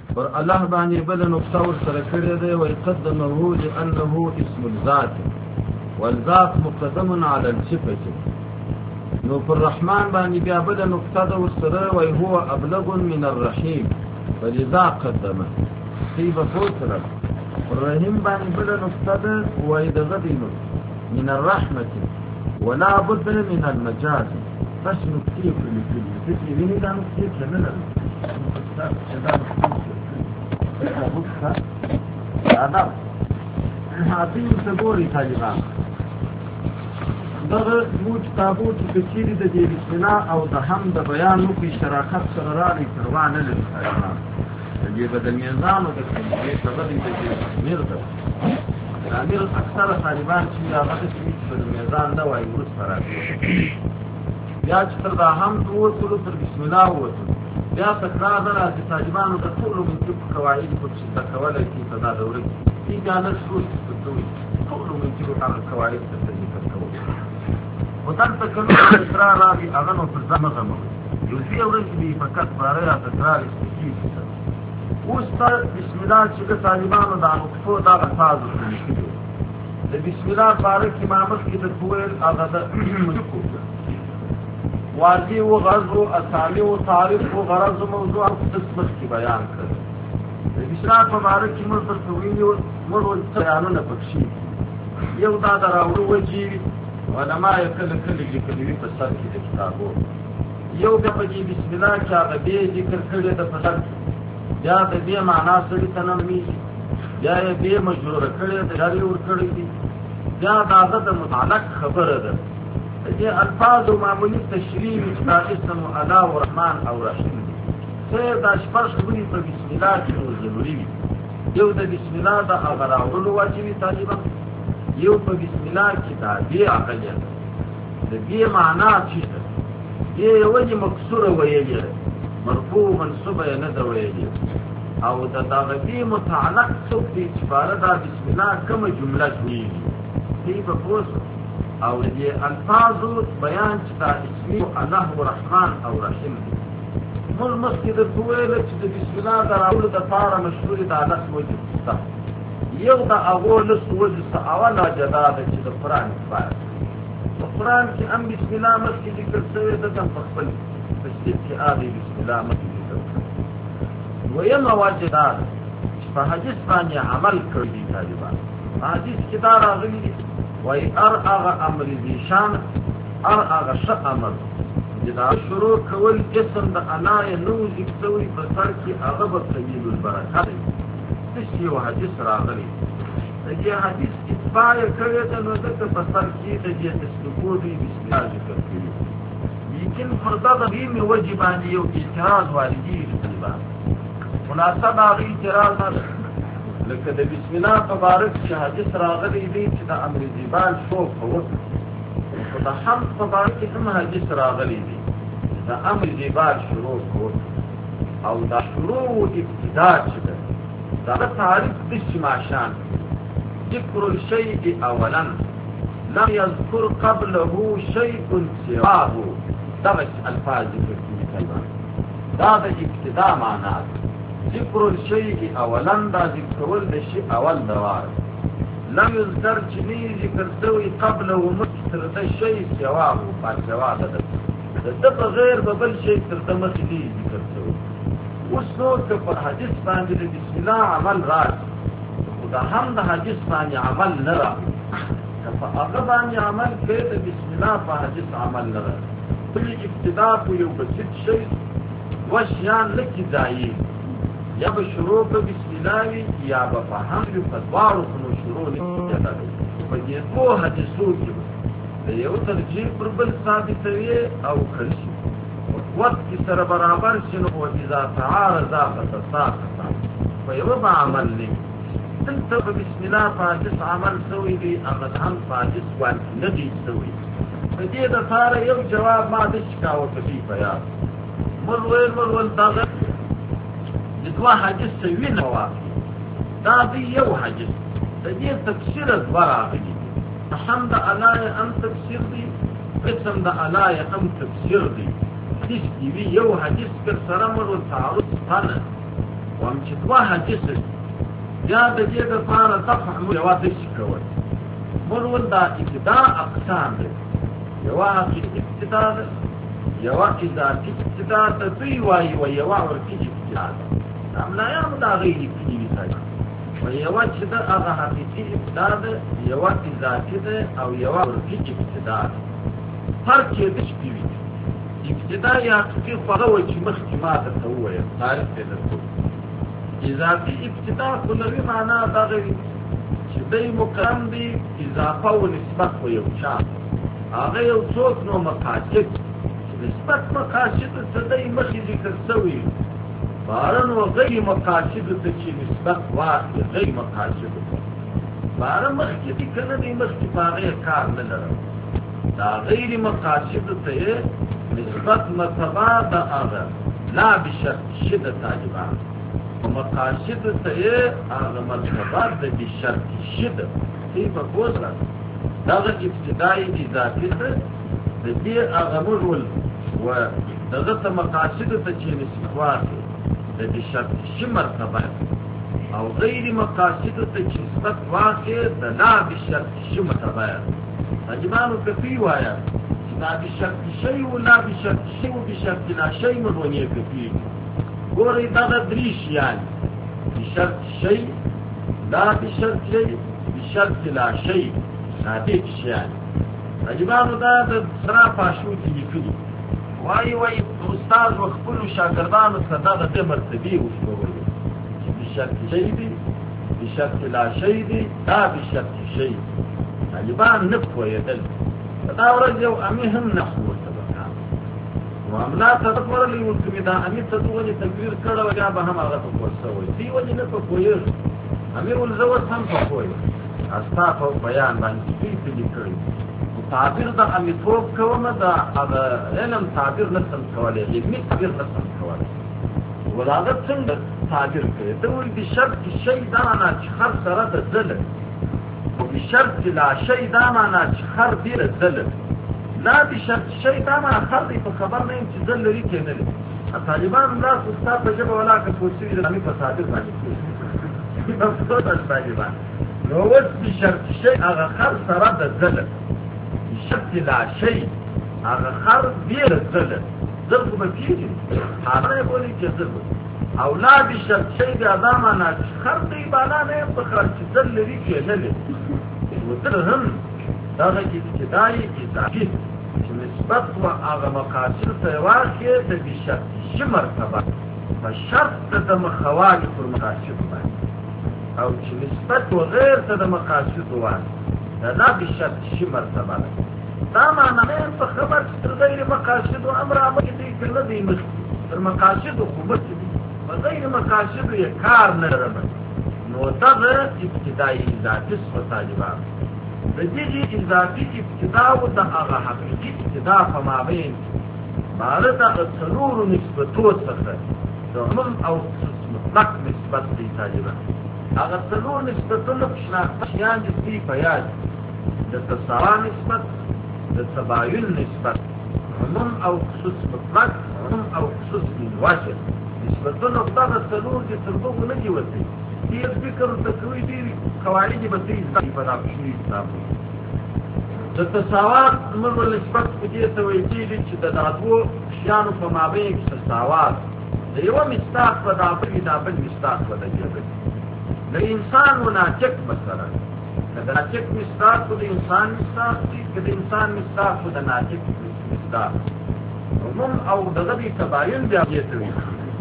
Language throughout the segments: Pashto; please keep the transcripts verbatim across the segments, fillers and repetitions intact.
پر الله باندې بل نقطه ور سره کړی دی وای قدمه لانه اسم الذات والذات مقدم على الصفه نو پر رحمان باندې بیا بل نقطه د ور سره وای هو ابلغ من الرحيم فلذا قدمه كيف فوتر الرحيم باندې بل نقطه ده وای دغه دینو من الرحمه ولا بد من المجاز بس نقطه په لیکلي چې ویني دا نقطه څنګه آداب حاطین سګوري طالبان دغه موج تابوت کچيري د دې بسنا او د هم د بیان نو په شراکت سره راغلي پروانه لري طالبان د دې بدل میزان او د دې سبب د دې مرده امیر اکثر طالبان چې هغه د دې په میزان دا وایي ورس راځي بیا چې تر دا هم ټول ټول تر بسم الله وته بیا تکرار راځي طالبانو د ټول منطق قواعد په څه تکواله کې صدا دوره دي ځانه شو څه ټول منطق هغه قواعد څه ذکر کوي وطن تکلم تکرار راځي هغه نو پر ځمه غمو یو څه ورځ دی فقط بارے تکرار کیږي اوس تر بسم الله چې طالبانو د نقطو دا الفاظ د بسم الله بارے کې مامس کې د کویل هغه د واضح و غرض و اسامی و تعریف و غرض و موضوع و قسمت کی بیان کرد بشرات مبارک کی مر پر تویلی و مر و بیانون پکشی یو دا دراولو وجی علماء کل کل ذکروی پر سر کی کتابو یو بیا پجی بسم اللہ کیا غبی ذکر کرده دا پر سر بیا دا بی معنا سری تنمی بیا بی مجرور کرده دا جاری ور کرده بیا دا دا متعلق خبر ده دې الفاظ او معمولی تشریح چې اسم الله او رحمان او رحیم څه د شپږ خبرې په بسم الله کې ضروري وي یو د بسم الله د اغراضو واجبي طالبان یو په بسم الله کې دا دی عقلیه د دې معنا چې دې وجه مکسوره ویلې مرفوع منصوب نه دا ویلې او د دغه متعلق څوک دي چې دا بسم الله کومه جمله جوړي دې په پوسټ او دې الفاظ بیان چې دا اسم الله الرحمن او رحیم مول مسجد الطويل چې د بسم الله دراول د طاره مشهور د الله وجه تا یو دا اول سوجه اول جداد چې د قران په قران کې ام بسم الله مسجد ذکر شوی د تم خپل تشدید کې اړي بسم الله مسجد ذکر ویم واجداد چې په حدیث باندې عمل کړی طالبان حدیث کې دا راغلي وای ار اغه امر دي شان ار اغه ش امر دا شروع کول اسم د انا نو ذکروي په سر کې هغه په سبیل البرکات دي یو حدیث راغلی دغه حدیث اتباع کړی ته نو د په سر کې د دې تسلوکو دی بسم الله ذکر کړی لیکن فرضا د دې واجبانی یو اعتراض واردی طالبان مناسبه غي اعتراض لکه د بسم الله مبارک چې حدیث راغلی دی چې د امر زیبان شو په وخت او د هم مبارک هم حدیث راغلی دی د امر زیبان شروع کو او د شروع ابتدا چې ده دا تعریف د شماشان ذکر الشيء اولا لم يذكر قبله شيء سواه دغه الفاظ کې دا د ابتدا معنا ذکر الشيء اولا دا ذکرول د شی اول دوار لم يذكر چنی ذکر سوی قبل و مستر د شی سواه په سوا ده د په غیر بل شی تر دمه دی ذکر سوی وسو ته په حدیث باندې د بسم الله عمل راځي خدا هم د حدیث باندې عمل نه راځي په هغه باندې عمل کوي د بسم الله په حدیث عمل نه راځي په ابتدا په یو بسیط شی وشیان لکه ځای یا به شروع په بسم الله یا به فهم په دوارو خنو شروع نه په دې په حدیثو کې د یو ترجیح پر بل ثابتوي او خلشي وقت کې سره برابر شنو او اذا تعارض فتساقط په یو عمل نه دلته په بسم الله په حدیث عمل سوی دی هغه هم په حدیث باندې نه دی سوی په دې د ساره یو جواب ما د شکاو په دې بیان مرول مرول داغه دوا حدیث سوی نه واقع دا دی یو حدیث د دې تفسیر دوا دی حمد الله ام تفسیر دی قسم د الله ام تفسیر دی حدیث دی یو حدیث پر سره مرول تعارض ثانه وام چې دوه حدیث یا د دې لپاره تفهم جواز شي کول مرول دا ابتداء اقسام دي یو حقیقي ابتداء ده یو اضافي ابتداء ته دوی وایي او یو ورکی ابتداء ده املايان دا غیر ابتداء مثال و یو چې دا هغه حقیقي ابتداء ده یو اضافي ده او یو ورکی ابتداء ده فرق یې د شي ابتداء یا حقیقي خو وایي چې مخکې ما ته وایي تعریف دې درته اضافي ابتداء کلوي معنا دا غوي چې دای مقام دي اضافه او نسبت و یو چا هغه یو څوک نو مقاصد نسبت مقاصد ته دای مخې ذکر شوی بارن و غیر مقاصد ته چې نسبت واقع غیر مقاصد بارن مخکې دي کنه دې مخکې پاره کار نه لرم دا غیر مقاصد ته نسبت مرتبه دا هغه لا بشرط شدت طالبان مقاصد ته هغه مرتبه د بشرط شدت تی په کوسره دا ابتدائي اضافي ده د دې هغه مرول و دغه ته مقاصد ته چې نسبت واقع د بشرط شي مرتبه او غیر مقاصد ته چې نسبت واقع د لا بشرط شي مرتبه اجمانو کفي وایا لا بشرط شيء ولا بشرط شيء وبشرط لا شيء مرونيه کفي ګورې دا د دریش یعنی بشرط شيء لا بشرط شيء بشرط لا شيء ناتج یعنی اجمانو دا د سرا پاشو کې لیکلي وای وای استاد وخپل شاګردانو ته دغه د مرتبه وښودل چې بشرط شيء دي بشرط لا شيء دي دا بشرط شيء طالبان نه پوهېدل دا ورځ یو امي هم نه ورته وکړه معاملات ته ورلې ورته دا امي ته دوی تقریر کړو یا به هم هغه په وسوي دی وځي نه په پوهېږ امي ول زو هم په پوهېږ استا په بیان باندې دې دې کړی تعبیر د امي توپ کوم دا هغه علم تعبیر نه سم کولای علمي تعبیر نه سم کولای ولادت څنګه تعبیر کوي ته ول بشرط شي دا نه چې خر سره د ذل بشرط لا شيء دا معنا چې خر دی رزل لا بشرط شيء دا معنا خر دی په خبر نه چې ذل لري کې نه لري طالبان الله استاد په جبه ولا که سوچي د امي په صادق باندې په څه طالبان نو وس بشرط شيء هغه خر سره د ذل بشرط لا شيء هغه خر دی رزل ذل په کېږي هغه بولی چې ذل او لا بشرط شيء دا معنا چې خر دی بالا نه په خر چې ذل لري کې نه لري وترهم دغه ابتدائي اضافي چې نسبت و هغه مقاصد ته واقع د بشرط شي مرتبه په شرط د مخوالف پر مقاصد باندې او چې نسبت و غیر ته د مقاصد واقع دا د بشرط شي مرتبه دا معنی نه په خبر چې غیر مقاصد او امر امر دي کله دي مخ تر مقاصد خو به په غیر مقاصد یې کار نه لري نو دغه ابتدائي اضافي په طالبان د دې اضافي ابتداء او د هغه حقيقي ابتداء په مابین بارد هغه څلور نسبتو څخه د عموم او مطلق نسبت دی طالبان هغه څلور نسبتونه شناخته شیان دي په یاد د تساوا نسبت د تباین نسبت عموم او خصوص مطلق عموم او خصوص واجب نسبتونه دغه څلور دي تر دغه نه دی وتی دې فکر تکوي دي قواعد به دې په دغه شی حساب د تساوات موږ نسبت په دې ته وایي چې د دغو شیانو په مابین کې تساوات د یو مستاق په دابل دابل مستاق په دغه د انسان مناطق مثلا د ناطق مستاق د انسان مستاق د انسان مستاق د ناطق مستاق عموم او دغه تباین بیا کېږي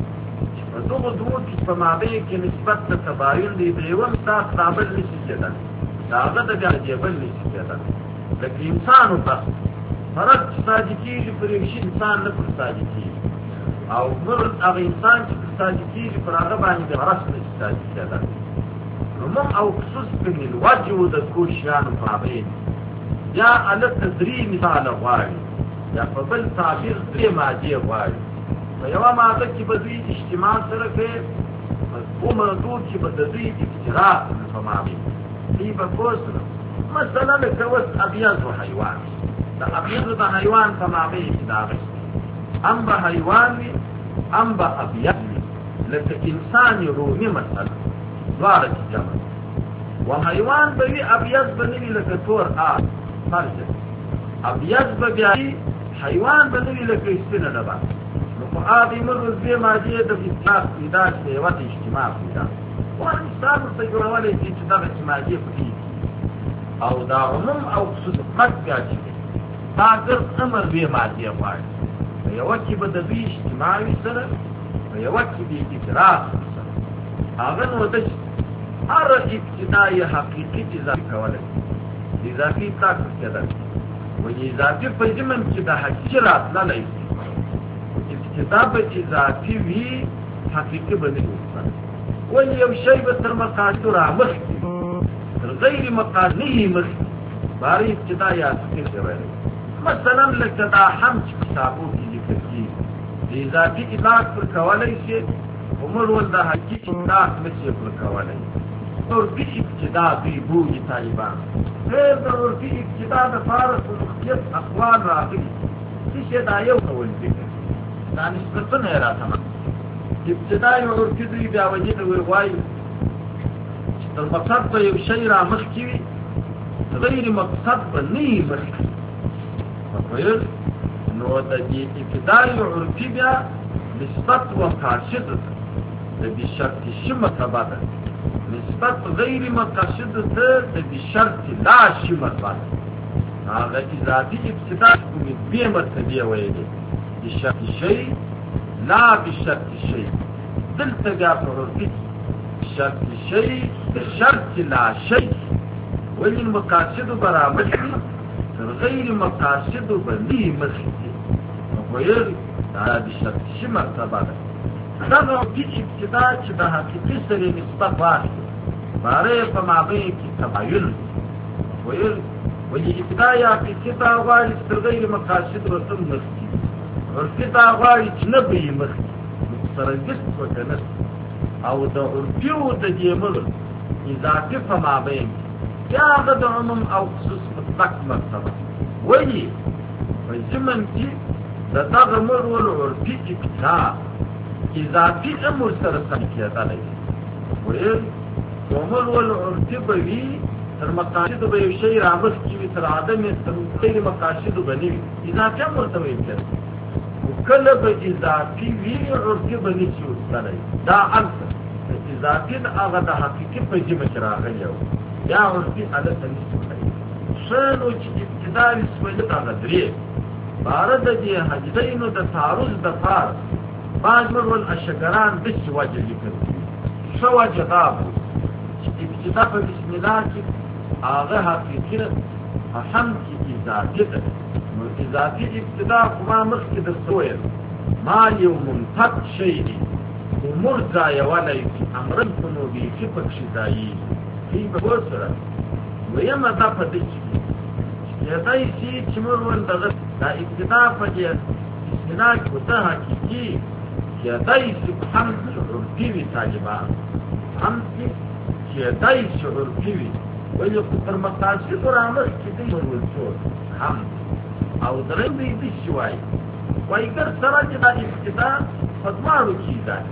دغه دوه چې په مابین کې نسبت د تباین دی د یو مستاق دابل نشي کېدل داغه د بیا جبل نشي کېدل لکه انسانو ته فرق صادقي پر یو شي انسان نه پر صادقي او نور هغه انسان چې صادقي پر هغه باندې فرق نشي کېدل نو او خصوص په الوجه د کوشان په مابین یا ال تدری مثال غواړي یا په بل تعبیر دې ماجي غواړي په یو ماده کې به دوی اجتماع سره کوي او موضوع چې به دوی اجتراء په مابین دی په کوسره مثلا لکه وس ابيض حیوان دا ابيض د حیوان په مابین کې دا ام به حیوان وي ام به ابيض لکه انسان رومي مثلا دواره چې جمع و حیوان به وي ابیض به نه وي لکه تور آس فرض ابیض به بیا حیوان به نه وي لکه سپینه ډبه نو په آب مرز دې مادې د اطلاق پیدا شي یوه د اجتماع پیدا وایي مثال ورته جوړولی شي چې دغه چې مادې پکې او دا عموم او خصوص فرق بیا چې دی دا ګرد امر دې مادې غواړي په یوه کې به د دوی اجتماع وي سره په یوه کې به ادراک وي سره هغه نو د هر ابتدای حقیقي اضافي کولی اضافي طاقت کېدل وایي اضافي په ضمن کې د حقیقي راتللی شي ابتدا به اضافي وي حقیقي به نه وي وایي یو شی به تر مقاصدو رامخکې تر غیر مقاصدې مخکې باره ابتدا یا حقیقي شوی دی مثلا لکه دا هم چې کتابو کې لیکل کېږي د اضافي اطلاق پر کولی شي عمر ول د حقیقي اطلاق نه شي پر کولی عرفي ابتدا دوی بوږي طالبان غیر د عرفي ابتدا د فارس و مختلف اقوال راغلي څه شی دا یو ډول فکر دا نسبتونه یې راته ابتدای عرفي دوی بیا وجې ته وایي چې تر مقصد به یو شی را مخکې وي غیر مقصد به نه وي مخکې ویل نو د دې ابتدای عرفي بیا نسبت و مقاصد د بشرط شي مرتبه ده نسبت غیر مقاصد ته د بشرط لا شي مرتبه ده هغه اضافي ابتدا کومې دوې مرتبې ویلې بشرط شي لا بشرط شي دلته بیا په عرفي شرط شي د شرط لا شي ولې مقاصد برابر دي غیر مقاصد بلی مخیطی ویل دا بشرط شي مرتبه ده دغه عرفي ابتدا چې د حقیقي سره نسبت واخلي باره په مابین کې تباین ویل ولې ابتدا یا حقیقي ته غواړي تر غیر مقاصد ورته مخکې عرفي ته غواړي چې نه به یې مخکې متسرګست وکنه او د عرفي و د دې مر اضافي په مابین بیا هغه د عموم او خصوص مطلق مرتبه وایي په ضمن کې د دغه مر ول عرفي ابتدا اضافي امر سره سم کېدلی ویل عمر ول عرفي به وي تر مقاصدو به یو شی رامخکې وي تر عدم تر غیر مقاصدو به نه وي اضافي امر ته ویل کېږي کله به اضافي وي عرفي به نه شي وستلی دا هلته اضافي د هغه د حقیقي په ژبه کې راغلی و یا عرفي هلته نشي وتلی ښه نو چې ابتدا رسولي هغه درې باره د دې حجدینو د تعرض دپاره بعض مرول اشګران داسې وجه لیکل ښه وجه دا و چې ابتدا په بسم الله کې هغه حقیقي په حمد کې اضافي ده نو اضافي ابتدا خو ما مخکې درته ویل ما یو منتق شی دی امور ځایولی چې امرن په نو بیخي پکښې ځایېږي ښایي په پوه سره دویمه دا په ده کې کېدی شي چې موږ ول دغه دا ابتدا په دې بسم الله کې ورته حقیقي کېدی شي په حمد کې عرفي وي طالبان حمد کې کېدی شي عرفي وي ولې خو تر مقاصدو رامخکې دی موږ ول څو حمد او درېیم به یې داسې وایي وایي ګر سره چې دا ابتدا په دواړو کې اضافي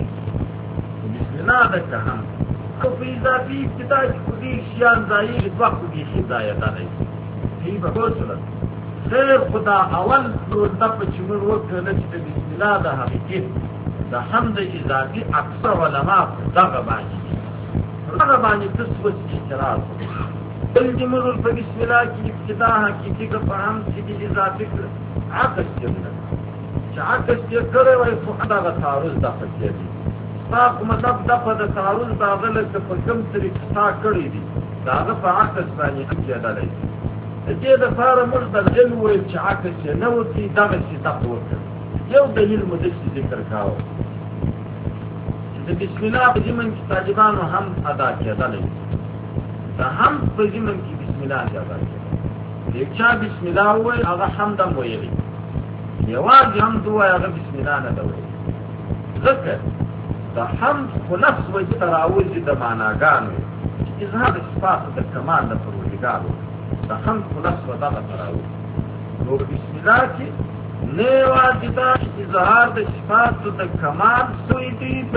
بسم الله ده که حمد او په اضافي ابتدا کې خو ډېر شیان ځایېږي دوه خو بیخي ځایېدلی صحیح به پوه شوله خیر خو دا اول دپه چې موږ وکړله چې د بسم الله د حقیقي د حمد اضافي اکثر علما په دغه باندې پر دغه باندې څه سوچ اعتراض بل دې موږ په بسم الله کې ابتدا حقیقي که په حمد کې دې اضافي کړه عکس یې نه چې عکس یې کړی وای خو دغه تعرض دپه کېدی ستا په مطلب دپه د تعرض د هغه لکه په کوم طریقې ستا کړی دي د هغه په عکس باندې هم کېدلی دي د دې دپاره موږ دلجل وویل چې عکس یې نه وکړي دغسې دپه وکړه یو دلیل مو داسې ذکر کاوه چې د بسم الله په ضمن کې طالبانو حمد ادا کېدلی د حمد په ضمن کې بسم الله ادا کېدلی یو چا بسم الله وویل هغه حمد هم ویلی یوازې حمد ووایه هغه بسم الله نه ده ویلی ځکه د حمد خو نفس وجې ته راوځي د معناګانو چې اظهار د صفاتو د کمال د پروردګارو د حمد خو نفس و دغه ته راوځي نو بسم الله کې نه یوازې دا چې اظهار د صفاتو د کمال سوی دی بلکې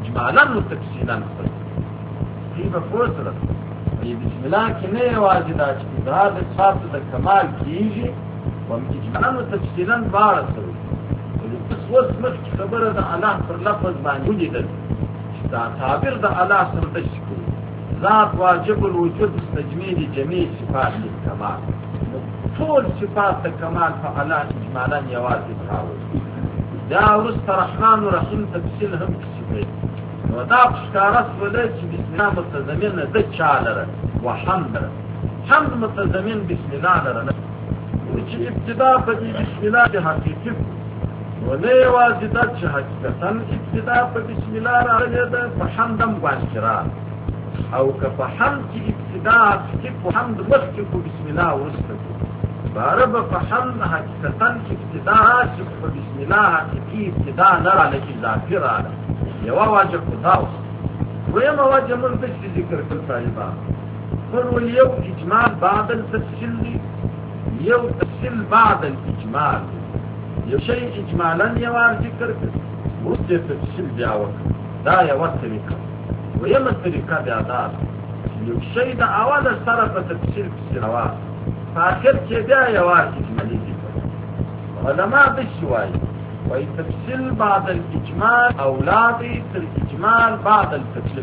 اجمالا و تفصیلا خپل دې به پوه سره بسم الله کې نه یوازې دا چې اظهار د صفات د کمال کېږي و اجمالا و تفصیلا دواړه سره بس اوس مخکې خبره د الله پر لفظ باندې ولیدل چې دا تعبیر د الله سره د شکر ذات واجب الوجود مستجمع لجميع صفات الكمال طول صفات الكمال فعلا اجمالا یوازې راوړي دا وروسته رحمان و رحیم تفصیل هم کشفوي نو دا ښکاره شوله چې بسم الله متضمن د چا لره و حمد لره حمد متضمن بسم الله لره نه چې ابتدا په دې بسم الله کې حقیقي نو نه یوازې دا چې حقیقتا ابتدا په بسم الله راغلی ده په حمد هم باندې راغلی او که په حمد کې ابتدا کې په حمد مخکې په بسم الله وروسته باره به په حمد حقیقتا ابتدا چې په بسم الله حقیقي ابتدا نه راغله اضافي راغله یوه وجه خو دا اوس دویمه وجه موږ داسې ذکر کړل طالبان قل یو اجمال بعد التفصیل دی یو تفصیل بعد الاجمال یو شی اجمالا یوار ذکر کړ وروسته تفصیل بیا وکړه دا یوه طریقه ویمه طریقه بیا دا یو شی د اوله سره په تفصیل پسې روان په آخر کې بیا یوه اجمالي ذکر علما داسې وایي وایي تفصیل بعد الاجمال اولادی تر اجمال بعد التفصیل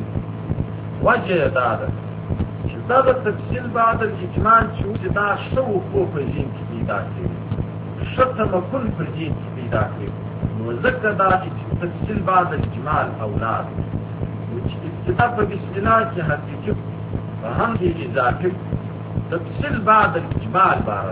وجه دا ده چې دا د تفصیل بعد الاجمال چې و چې دا ښه وقوع په ذهن کې پیدا کوي ښه تمکن په ذهن کې پیدا کوي نو ځکه دا تفصیل بعد الاجمال اولاد چې ابتدا په بسم الله کې حقیقي په هم کې اضافي تفصیل بعد الاجمال باره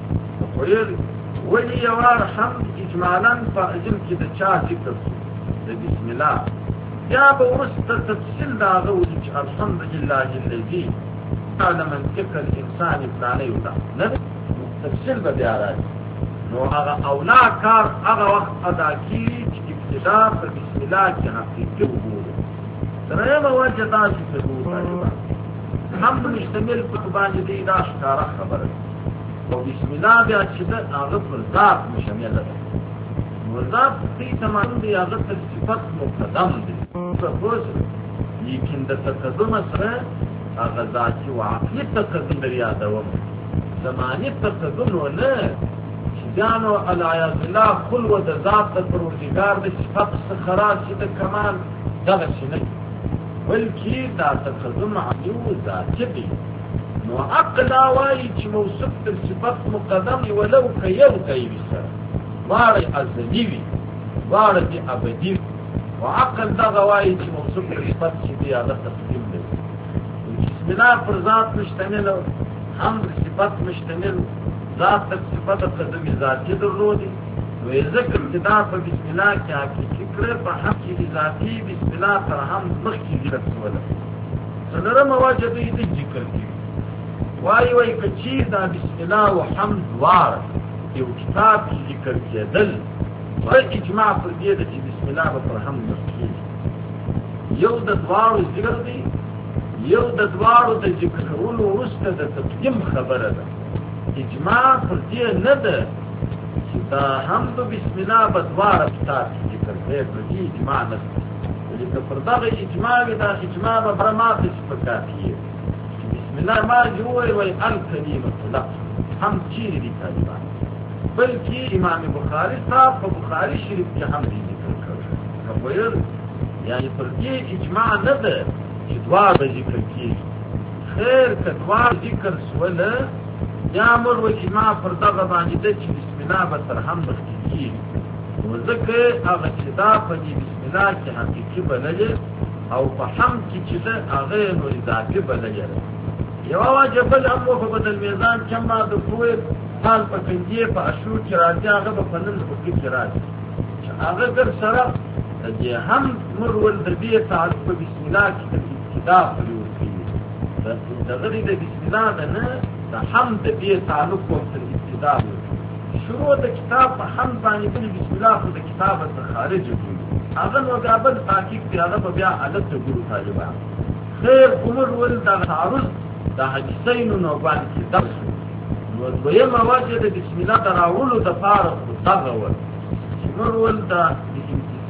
راځي ولي یوار حمد اجمالا په اجل کې د چا ذکر د بسم الله یا به وروسته تفصیل د هغه وایي چې الحمدلله الذي جعل منطق الانسان فلانی ودا نه تفصیل به بیا راځي نو هغه اولا کار هغه وخت ادا کېږي چې ابتدا په بسم الله کې حقیقي وګورو درېیمه وجه دا چې وګورو حمد مشتمل په باندې دی دا ښکاره خبره او بسم الله بیا چې ده هغه پر ذات مشتمل ده نو ذات دې تمام دی هغه تر صفت مقدم دی لیکن د تقدم سره هغه ذاتي و عقلي تقدم در یادوم زماني تقدم نه چې بیا نو العیاذ بالله خلوه د ذات د پروردګار د صفت څخه راشي د کمال دغه شی نه بلکې دا تقدم عقلي و ذاتي دی نو عقل دا وایي چې موصوف تر صفت مقدم وي ولو که یو کوي سره واړه ازلي وي واړه دې ابدي وي وعقل دغه وایي چې موصوف تر صفت چې دی هغه تقدیم دی بسم الله پر ذات مشتمل حمد صفت مشتمل ذات تر صفت قدم ذاتي درلودي نو ذکر ابتدا په بسم الله کې حقیقي کړه په حمد کې ذاتي بسم الله تر حمد مخکې ذکر شوله څلورمه وجه دې ذکر کړي وای وای کچی دا بسم الله و حمد وار یو کتاب کې ذکر کېدل و اجماع پر دې چې بسم الله و حمد مخکې یو د دوارو ذکر دی یو د دوارو د ذکر کولو وروسته د تقدیم خبره ده اجماع پر دې نه ده چې دا حمد بسم الله په دوارو کتاب کې ذکر دی پر دې اجماع نه ده ولکه پر دغه اجماع دا اجماع به برمات شپکاتیه بسم الله ما جوړ وي الکلمه لفظ هم چیرې دي طالبان بلکې امام بخاری صاحب په بخاری شریف کې هم ذکر کړی خبر یعنی پر دې اجماع نه ده چې دوا به ذکر کیږي خیر کدوا ذکر سوله یا امر و اجماع پر دغه باندې ده چې بسم الله به تر هم مخکې نو ځکه هغه چې دا په دې بسم الله کې حقیقي بلل او په حمد کې چې ده هغه نو اضافي بلل یو واجب بل هم په بدل میزان کما د کوی حال په کنجې په اشور کې راځي هغه په فنن په کې راځي هغه در سره د هم مرول د دې تعلق په بسم الله کې د ابتدا پرې وکړي د غری د بسم الله د نه د حمد د دې تعلق په ابتدا شروع د کتاب په حمد باندې بسم الله په کتابه خارج وي هغه نو قابل تحقیق دی هغه بیا عادت ته ګورو طالبان خیر عمر ول د تعرض دا حدیثین نو باندې درس نو دویمه وجه د بسم الله تراولو د فارغ دغه ول عمر ول د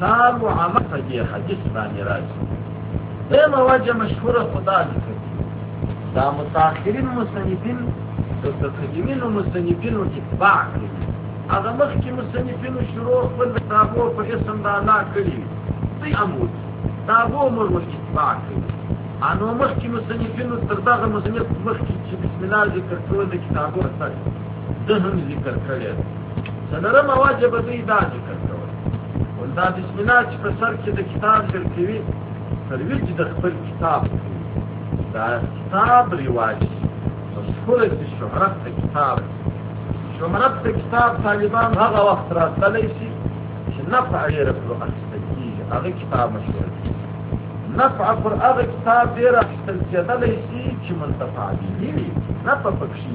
مثال و عمل په دې حدیث باندې راځي. دغه وجه مشهوره خدا ذکر دا متأخرین مصنفین د متقدمین مصنفین اتباع کوي. هغه مخکې مصنفینو شروع خپل کتابو په اسم د الله کړي دوی امود کتابو مر اتباع کوي. انو مخکې مصنفینو تر دغه مصنف مخکې چې بسم الله ذکر کول د کتابو سره ده هم ذکر کړی څلورم واجب دوی دا ذکر کول ولدا بسم الله چې په سر کې د کتاب ذکر کوي ترویج د خپل کتاب دا کتاب رواج مشهوره د شهرت د کتاب شهرت د کتاب طالبان هغه وخت راتلی شي چې نفع ډېر پرې اخیستل کېږي هغه کتاب مشهور نفع پر هغه کتاب ډېر اخیستل کېدلی شي چې منتفع به وي نفع پکښې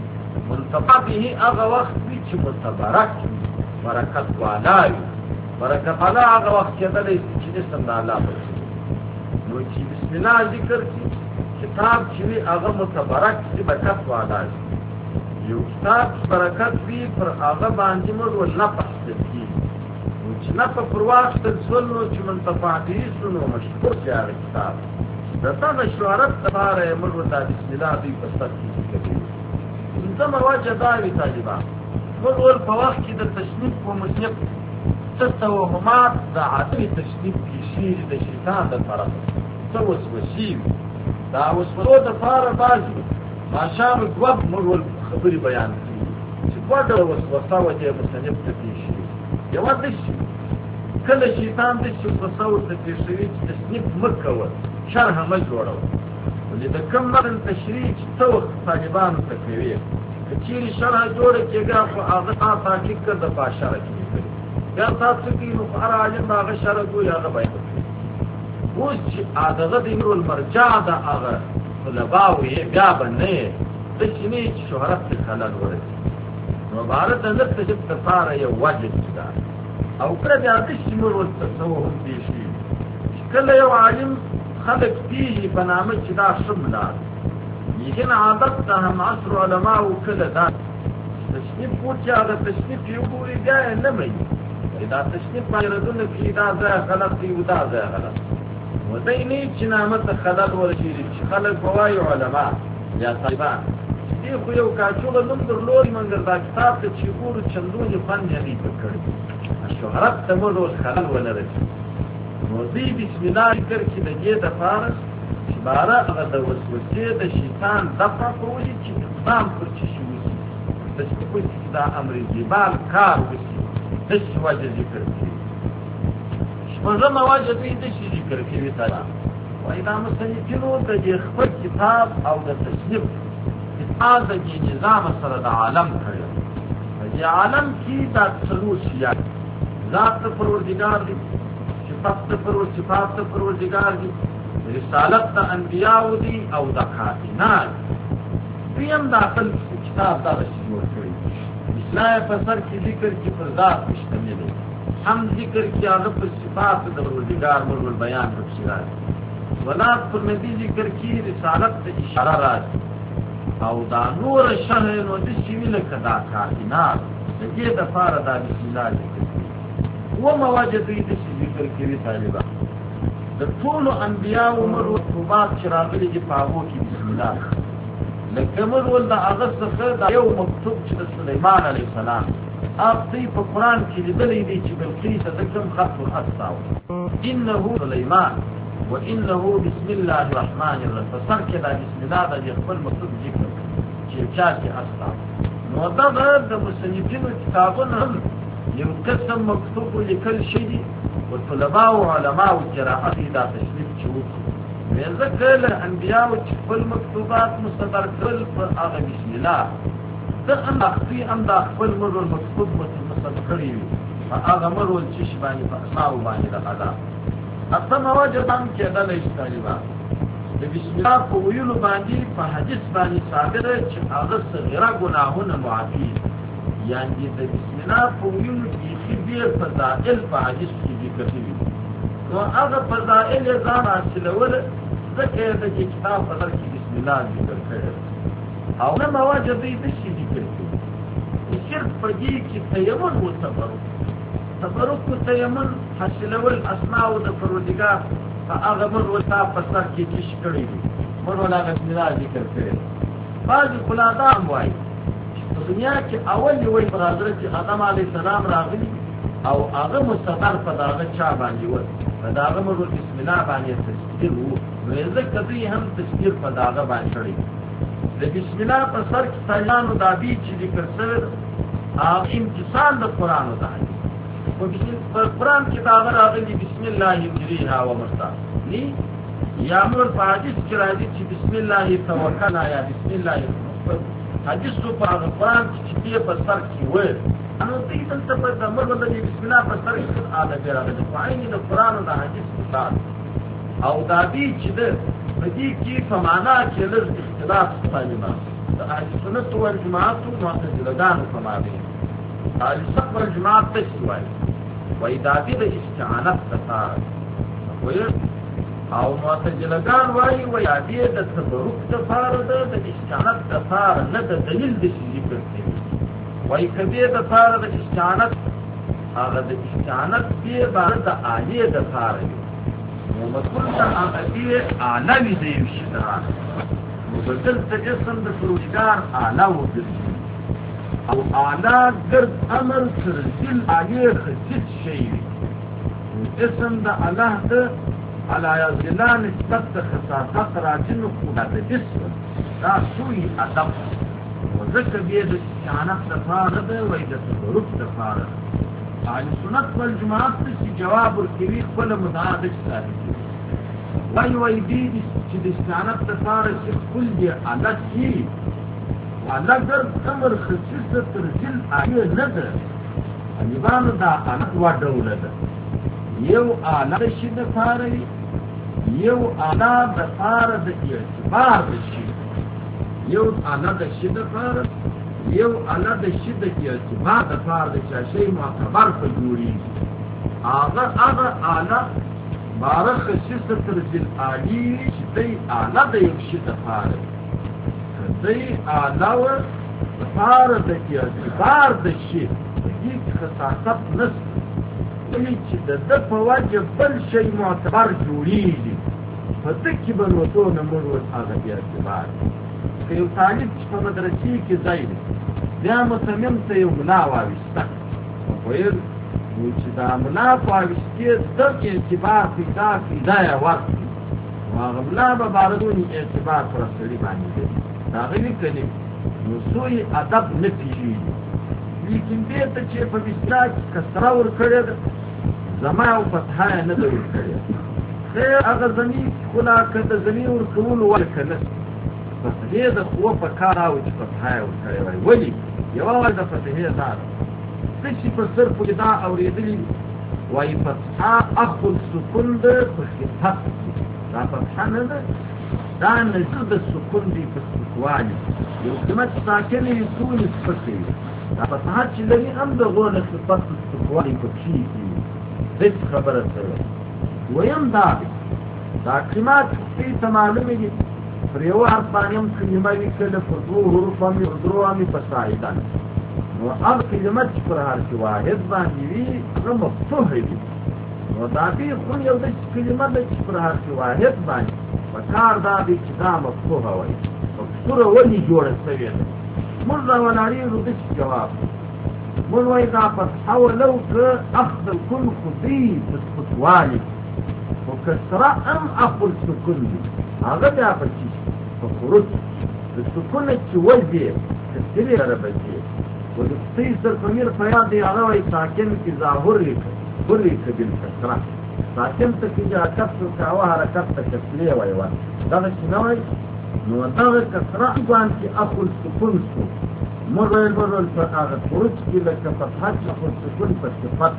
منتفع به هغه وخت وي چې متبرک وي برکت والا وي برکت والا هغه وخت کېدلی شي چې اسم د الله پکښې نو چې بسم الله ذکر کړي کتاب چې وي هغه متبرک وي برکت والا وي یو کتاب برکت وي پر هغه باندې موږ نفع اخیستل کېږي نو چې نفع پر واخیستل شول نو چې منتفع به شو نو مشهور شي هغه کتاب د دغه شهرت لپاره یې موږ ورته بسم الله دوی په سر کې ذکر کوي. پنځمه وجه دا وي طالبان موږ ول په وخت کې د تشنیف و مصنف څه توهمات د عدم تشنیف پیښې د شیطان د طرفه څه وسوسې وي دا وسوسو دپاره بعضې ماښام دوه موږ ول خبرې بیان کړي چې دوه ډوله وسوسه وه چې مصنف ته پېښوي. یوه داسې کله شیطان داسې وسوسه ورته پېښوي چې تصنیف مه کوه شرحه مه جوړوه ولې د کوم متن تشریح چې څه وخت طالبانو ته کوي که چېرې شرحه جوړه کېږي خو هغه تا تحقیق کړ د باشره کې کړي بیا تا څه کوي نو هر عالم به هغه شرح ګوري هغه بیان کوي. اوس چې دغه د نور المرجع د هغه طلباو یې بیا به نه یې داسې نه چې شهرت ته خلل ورسي نو عبارت د نه تجب دپاره یو وجه ده او کله بیا داسې نور ورته توهم پېښېږي چې کله یو عالم خلق پیږي په نامه چې دا ښه ملا لیکن عادت ته هم عصر علماو کله دا تشنیف وکړي هغه تشنیف یې وګوري بیا یې نه مني دا تشنیف باندې ردونه کړي دا ځای غلط دی و دا ځای غلط نو دی نه چې نامه ته خلل ورسېږي چې خلک به وایي علما یا طالبان دې خو یو کاچوغه نوم درلود مګر دا کتاب ته چې ګورو چندونې فن یې ذکر کړی شهرت ته موږ اوس خلل ونه رسېږي نو دوی بسم الله ذکر کړي د دې دپاره چې باره هغه د وسوسې د شیطان دفع کوي چې اقدام پر چې شي وشي داسې کوي چې دا امر جبال کار وشي داسې وجه ذکر کړي. شپږمه وجه دوی داسې ذکر کوي تعالی وایي دا مصنفینو د دې خپل کتاب او د تصنیف کتاب د دې نظام سره د عالم کړی په دې عالم کې دا څلور شیان ذات پروردګار دی صفات پر صفات پروردگار دي رسالت د انبیاء دي او د کائنات پیم داخل کتاب دا شروع کړی اسلام په سر کې ذکر کې پر ذات مشتمل دی هم ذکر کې هغه په صفات د پروردگار مرول بیان وکړي ولات پر نبی ذکر کې رسالت ته اشاره راځي او دا نور شرح نو د شیویل کدا کائنات د دې د فار د بسم الله ذکر ومواجه دوی داسې ذکر کوي طالبان د ټولو انبیاو عمر مکتوبات چې راغلي دي په هغو کې بسم الله لکه موږ ول د هغه څخه دا یو مکتوب چې د سلیمان علیه السلام هغه دوی په قرآن کې لیدلی دی چې بلقیس ته کوم خط ورخطاو انه سلیمان و انه بسم الله الرحمن الرحیم په سر کې دا بسم الله د خپل مکتوب ذکر چې چا کې استاو نو دغه د مصنفینو کتابونه هم یو قسم مکتوب لیکل شي دي او طلباء او علماء او قراءت دا تشریف چوک ځکه له انبیاء چې خپل مکتوبات مستدر کړل پر هغه بسم الله د ان اخفي ام دا خپل مرور مکتوب مستدر کړی وي هغه مرور چې شی باندې په اسماء باندې د ادا اته مواجب هم کېدل شي طالبان د بسم الله په ویلو باندې په حدیث باندې ثابت چې هغه صغیره ګناهونه معافي یعنی د بسم الله په ویلو کې ډېر فضائل په حدیث کې ذکر شوي نو هغه فضائل یې ځان حاصلول ځکه د دې کتاب په سر کې بسم الله ذکر کړی او نه مواجه دوی داسې ذکر کوي چې شرک په دې کې تیمم معتبر تبرک و تیمن حاصلول اسماء د پروردګار هغه مر وتا په سر کې کش کړی دي مر ولا بسم الله ذکر کړی بعض خلادام وایي په دنیا کې اول وی پر حضرت آدم علیه السلام راغلی او هغه مستقر په داغه چا باندې و په داغه مر بسم الله باندې تشکیل وو نو ځکه دوی هم تشکیل په داغه باندې کړی د بسم الله په سر کې سایانو د ابي چې ذکر شوی او امتصال د قران او د حدیث په قران کې دا راغلي بسم الله مجریها و مرساها ني یا امر په حدیث کې راځي چې بسم الله توکلنا یا بسم الله حدیث په قران کې چې په سر کې و انو دې څه په امر باندې بسم الله په سر کې عادت راغلي په عین د قران او د حدیث مثال او دا دې چې د دې کې په معنا کې لږ اختلاف ستایي ما د اهل سنت او جماعت او معتزله په مابین اهل سنت او جماعت څه وایي وای دا دې د استعانت لپاره وای او معتزله‌ګان وایي وای دې د تبرک لپاره د استعانت لپاره نه د دلیل د ذکر دی وای کدی د لپاره د استعانت هغه د استعانت دی باندې د اعلی د لپاره نو مطلب دا هغه دی اعلی دی شي دا نو بدل تجسم د پروردګار اعلی و او اعلی گرد امر ترزیل آگه خسید شیوی اسم دا الله دا علا یزلا نسبت دا خصاصت راجن خودا دا جسم دا سوی ادب و ذکر بید استعانت دا فارد و ایدت ضرف دا فارد اهل سنت والجماعت سی جواب ورکوی خپل مدعادش ساتی وی وی دید چی دا استعانت دا فارد سی خپل دی علت کی لگر امر خصیص ترجیل آئیه نده انیبانو دا آلت و دوله ده یو آلت شی دفاره یو آلت دفاره ده اعتبار ده شی یو آلت شی دفاره یو آلت شی ده اعتبار دفاره ده چاشی معتبر پر جوڑی آغا آغا آلت باره خصیص ترجیل آلی چی دی آلت ده یو شی دفاره دی آلاوه دفار دا اعتبار دا شی دیگ خصاصت نست ولی چی دا دا پا وجه بل شی معتبر جوڑی دی پا دکی بلوتو نمروت آغا اعتبار که یو طالب چی پا مدرسی که زاید بیا متمم تا یو ملاو آوستا ویل چی دا ملاو آوستی دا اعتبار پیدا پیدا یا وقت واغا ملاو باردونی اعتبار پر سری بانی دی داغلی کنی نو سوی ادب نپیشی لیکن دیتا چه پا بسلا کسرا ور کرد زما او فتحای ندر ور کرد خیر اگر زمی خلا کد زمی ور کول ورکنس فتحی دا خواه پا کار آوی چه فتحای ور کرد ولی یواوی دا فتحی دار تشی پا سر پوی دا اوریدلی وی فتحا اخل سکن دا پخیطت دا فتحا ندر دا نزل دا سکون دی پس سکوالی یو قیمت ساکنی سونی سپسی دا فتحات چی لگی ام دا غون صفت سکوالی پکشی کی دیت خبر سوی ویم دا دی دا قیمت تی تمالومی دی پریو حرفانیم کلموی کل فردو حروفامی حضروامی پسائدان نو اب کلمت چی پر حرف واحد باندی وی اگر مفتوح دی نو دا بی خون یو دا کلمت چی پر حرف واحد باندی وکار دا بی چی دا مفتوح ہوئی مفتوح ولی جوڑ سوی دا مر ولاری رو دش جواب مر وی دا فتحو لو که اخدل کن خودی بسکتوالی وکسرا ام اخل سکن دی آغا بیا پچیش فخورت بسکن چی وزی کسری ربجی ودستی سرفمیر فیادی آغا وی ساکن کی ظاہر ریک بالکسرا ساکن تا کی جا کفت کعوه حرکت تا کسلیه ویوان داغه شنوی نو داغه کسرا اگوان کی اخل سکن سو مرل مرل پر آغا خروج کی لکه فتحت اخل سکن پر صفت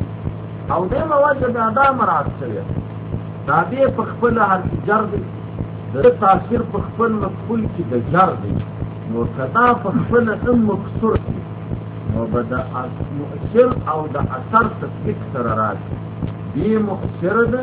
او دیم وجه بیادا مراد شویه دا دی پخپل حرف جر دی دا تاثیر پخپل مفعول کی دا جر دی نو کدا پخپل ام مکسور دی نو بدا مؤثر او دا اثر تطبیق سر راځي دی مؤثر ده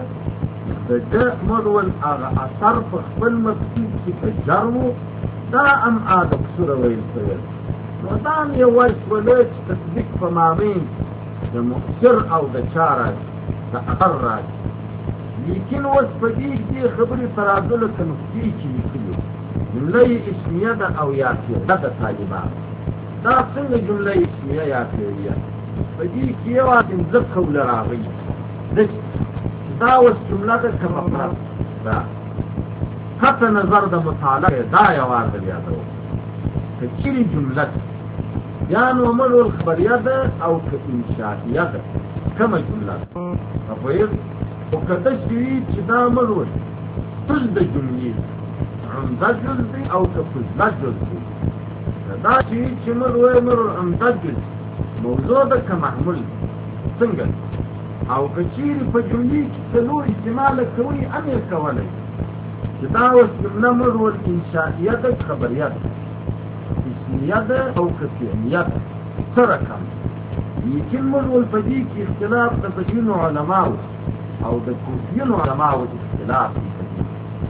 د مدول هغه اثر پخپل مفعول کی دا جر وو دا ام آد مکسور ویل شوی نو دا یو وجه ولې تطبیق په مابین د مؤثر او د چا راځي د اثر راځي. لیکن اوس په دې کې خبرې ترازو لکه نقطې چې لیکلي جمله اسمیه ده او یا فعلیه د طالبانو. دا څنګه جمله اسمیه یا فعلیه؟ په دې کې یوازې پنځه قوله راغلي. دا اوس جمله ده که مفرد ده؟ قطع نظر د مطالعه دا یوار د یادوم که چیرې جمله ده یا نو عمل الخبریه ده او که انشائیه ده کومه جمله ده پوهېږې؟ خو که داسې وي چې دا عمل ول جز د جملې عمده جز دی او که فضله جز دی. که دا چې وي چې عمل وی عمل عمده جز موضوع ده که محمول څنګه او که چیرې په جملې کې څلور استعماله کوي هم یې کولی چې دا اوس جمله مرول انشائیه ده خبریه ده اسمیه ده او که فعلیه ده څه رقم. لیکن مرول په دې کې اختلاف د بدینو علماو او د کوفیینو علماو اختلاف دی.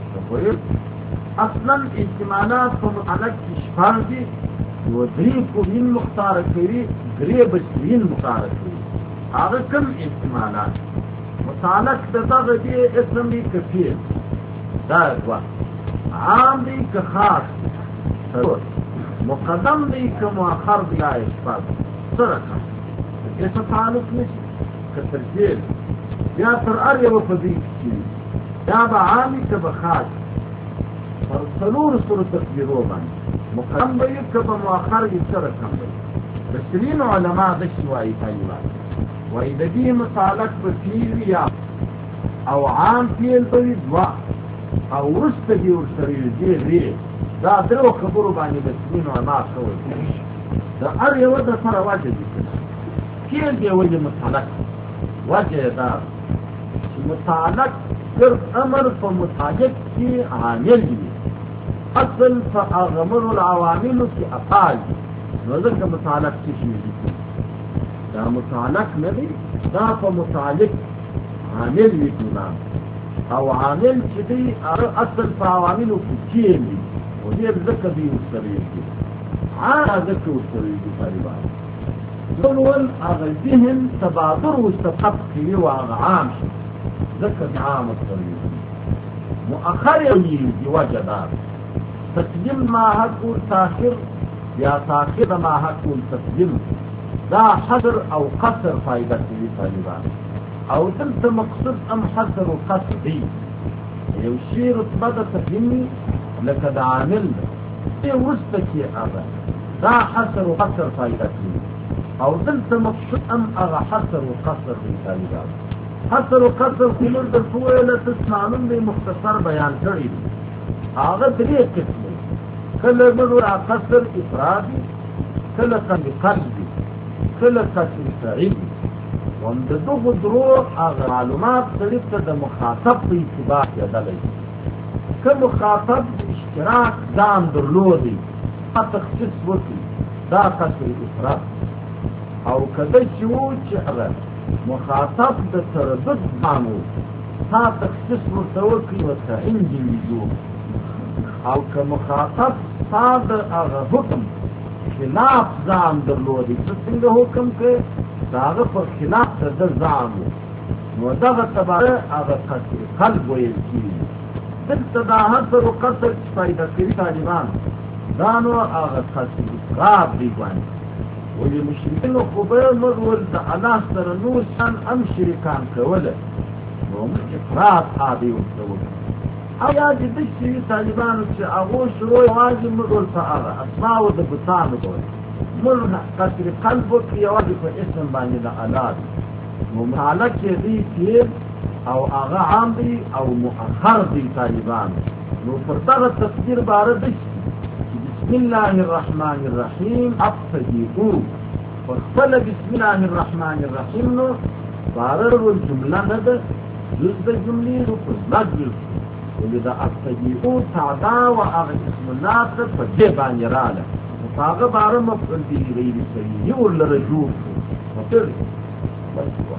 اصلا استعمالات په متعلق کې شپږ دي یو درې کوفیین مختاره کوي درې بصرین مختاره کوي. هغه کوم استعمالات متعلق د دغه دې اسم دی که فعل دا دوه عام دی که خاص څلور مقدم دی که مؤخر دی یا شپږ څه رقم. دې څه تعلق نشي که تر فعل یا تر هر یوه په دې کې یا به عامي که به خاص پر څلورو سرو تقدیرو باندې مقدم به وي که به مؤخر وي څه رقم به وي. بصرینو علما داسې وایي طالبان وایي د دې متعلق به فعل وي یا او عام فعل به وي دوه او وروسته دې ورسره وي دې ری دا درو خبرو باندې بصرینو علما شوی د هر یوه دپاره وجه دي. فعل دې ولې متعلق وجه یې دا چې متعلق صرف امر په متعلق کې عامل وي. اصل په هغه امر العواملو کې افعال دي نو ځکه متعلق څه شي دي دا متعلق نه دی دا په متعلق عامل وي ګناه او عامل چې دی اصل په عواملو کې کېل دي او دې ځکه دی ورسره وي عام ځکه ورسره وي طالبان ول هغه ذهن تبادر واستفق کوي او هغه عام شي ځکه عام ورسره وي. مؤخر یې دی وجه دار تقدیم ما حق تاخر یا تاخر ما حق تقدیم دا حضر او قصر فائدہ کوي طالبان او دلته مقصود ام حضر او قصر دی. یو شی رتبه د تقدیمي لکه د عامل دی وروسته کې هغه دا حضر او قصر فائدہ کوي او دلته مقصود ام هغه حضر او قصر دی طالبان. حضر او قصر خو موږ درته وویله تسمعون دی مختصر بیان کړی دی. هغه درې قسم کله موږ قصر افرادي کله قلبي کله قصر فعیل وم د دغو درو هغه معلومات سړي ته د مخاطب په اعتبار کېدلی که مخاطب د اشتراک ځان درلودی ما تخصیص وکړي دا قصر افراد او که داسې و چې هغه مخاطب د تردد ځان و تا تخصیص ورته وکړي ورته انډیویډو او که مخاطب ستا د هغه حکم خلاف ځان درلودي ته څنګه حکم کوې د هغه پر خلاف ته ده ځان و نو دغه تباره هغه قصر قلب ویل کېږي. دلته دا حضر و قصر چې فایده کوي طالبان دا نو هغه قصر افراد دی باندې ولې مشرکینو خو به یې موږ ول د الله سره نور شیان هم شریکان کوله نو موږ افراد عادي ورته وکړو او یا دې داسې وي طالبانو چې هغو شروع یوازې موږ ورته هغه اسماو د بتانو کوي موږ قصر قلب وکړي یوازې په اسم باندې د الله دی نو متعلق یې دی فعل او هغه عام دی او مؤخر دی طالبانو. نو پر دغه تقدیر باره داسې بسم الله الرحمن الرحیم ابتدئو پر خپله بسم الله الرحمن الرحیم نو باره جمله نه ده جز د جملې نو فضله جز ولې د ابتدئو تعدا و هغه اسم الله ته په دې باندې راله نو په هغه باره مفعول به غیر صحیح ورله رجوع کړو